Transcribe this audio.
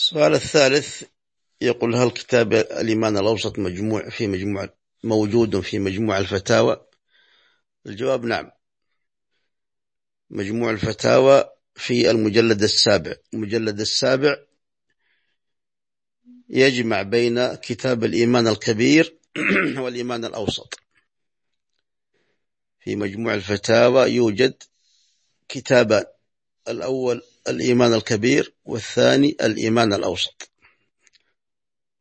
السؤال الثالث يقول: هل كتاب الإيمان الأوسط موجود في مجموع الفتاوى؟ الجواب: نعم. مجموع الفتاوى في المجلد السابع يجمع بين كتاب الإيمان الكبير والإيمان الأوسط. في مجموع الفتاوى يوجد كتابان: الأول الإيمان الكبير، والثاني الإيمان الأوسط.